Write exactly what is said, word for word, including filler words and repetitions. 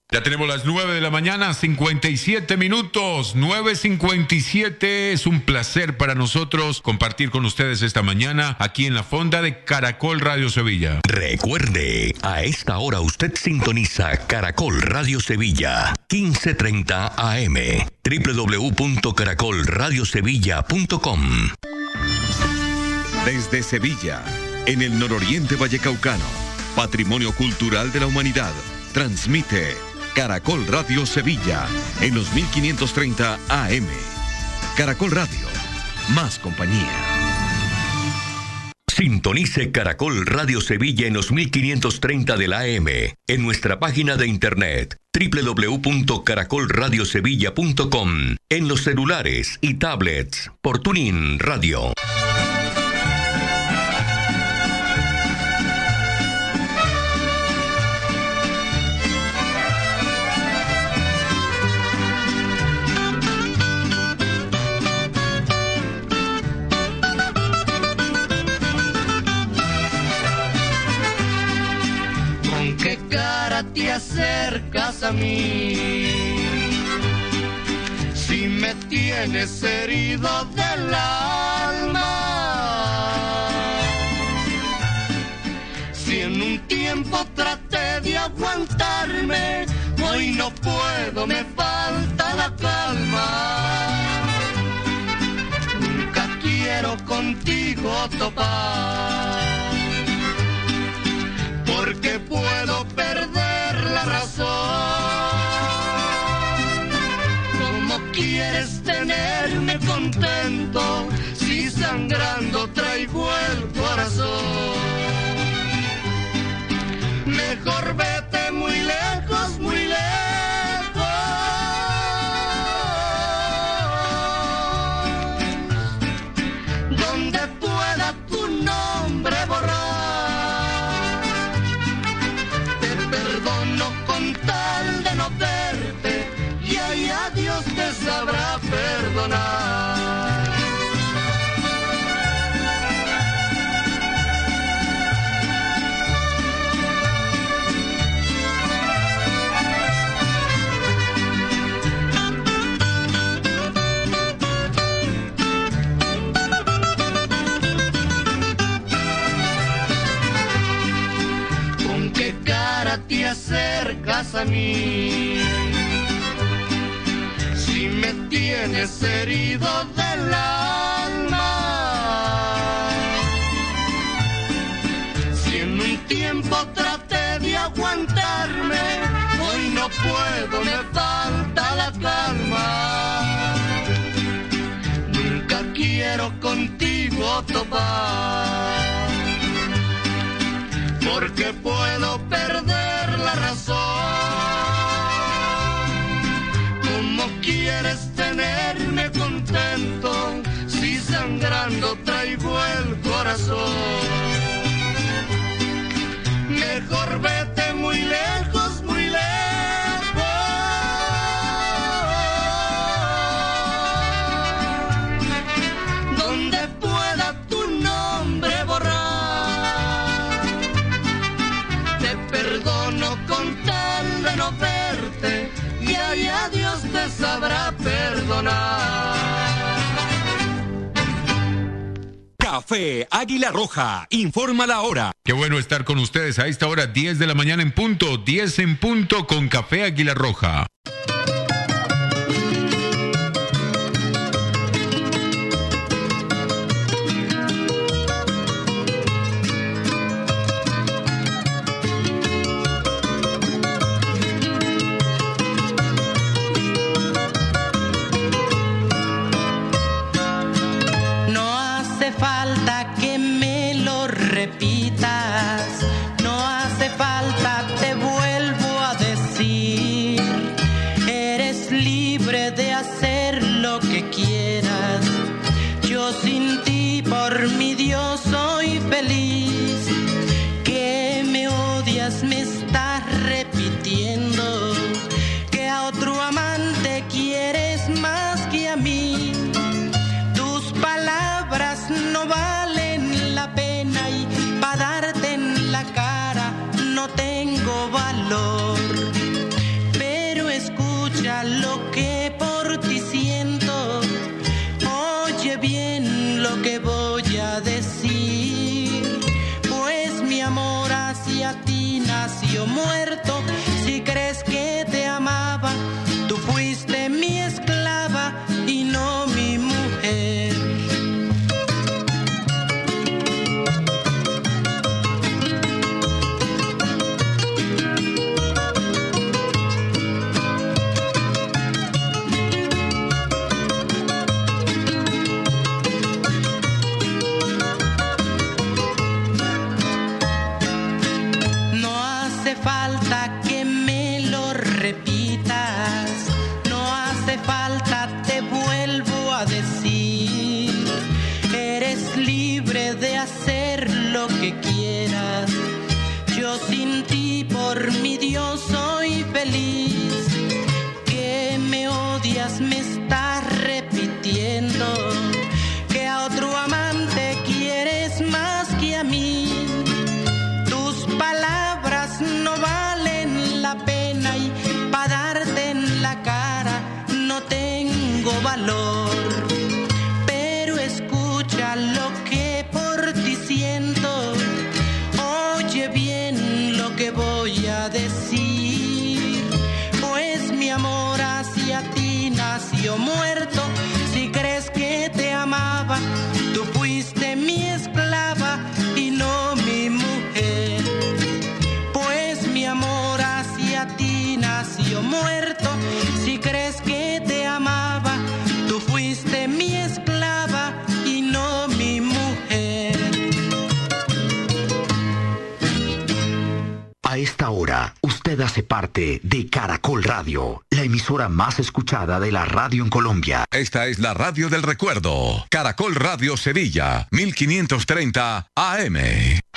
Ya tenemos las nueve de la mañana, cincuenta y siete minutos, nueve cincuenta y siete. Es un placer para nosotros compartir con ustedes esta mañana aquí en la fonda de Caracol Radio Sevilla. Recuerde, a esta hora usted sintoniza Caracol Radio Sevilla, quince treinta A M, doble u doble u doble u punto caracol radio sevilla punto com. Desde Sevilla, en el nororiente vallecaucano, Patrimonio Cultural de la Humanidad, transmite Caracol Radio Sevilla en los mil quinientos treinta A M. Caracol Radio, más compañía. Sintonice Caracol Radio Sevilla en los mil quinientos treinta de la A M, en nuestra página de internet doble u doble u doble u punto caracol radio sevilla punto com, en los celulares y tablets por TuneIn Radio. Te acercas a mí, si me tienes herido del alma, si en un tiempo traté de aguantarme, hoy no puedo, me falta la calma. Nunca quiero contigo topar, porque puedo perder la razón. ¿Cómo quieres tenerme contento si sangrando traigo el corazón? Mejor vete muy lejos, muy lejos, donde pueda tu nombre borrar. Tal de no verte, y ahí a Dios te sabrá perdonar. ¿Con qué cara te acercas a mí, si me tienes herido del alma? Si en un tiempo traté de aguantarme, hoy no puedo, me falta la calma. Nunca quiero contigo topar, porque puedo perder la razón. ¿Cómo quieres tenerme contento si sangrando traigo el corazón? Mejor vete muy lejos, muy lejos, donde pueda tu nombre borrar. Te perdono con tal de no verte, y ahí a Dios te sabrá perdonar. Café Águila Roja, informa la hora. Qué bueno estar con ustedes a esta hora, diez de la mañana en punto, diez en punto con Café Águila Roja. Falta que me lo repitas, no hace falta, te vuelvo a decir repitas, no hace falta, te vuelvo a decir, eres libre de hacer lo que quieras. Yo sin ti, por mi Dios, soy feliz. Que me odias, me estás repitiendo, que a otro amante quieres más que a mí. Tus palabras no valen la pena y para darte en la cara no tengo valor. Pero escucha lo que por ti siento, oye bien lo que voy a decir, pues mi amor hacia ti nació muerto. Si crees que te amaba, tú fuiste mi esclava y no mi mujer. Pues mi amor hacia ti nació muerto. Si crees que te amaba, tú fuiste mi esclava y no mi mujer. A esta hora, usted hace parte de Caracol Radio, la emisora más escuchada de la radio en Colombia. Esta es la radio del recuerdo. Caracol Radio Sevilla, mil quinientos treinta A M.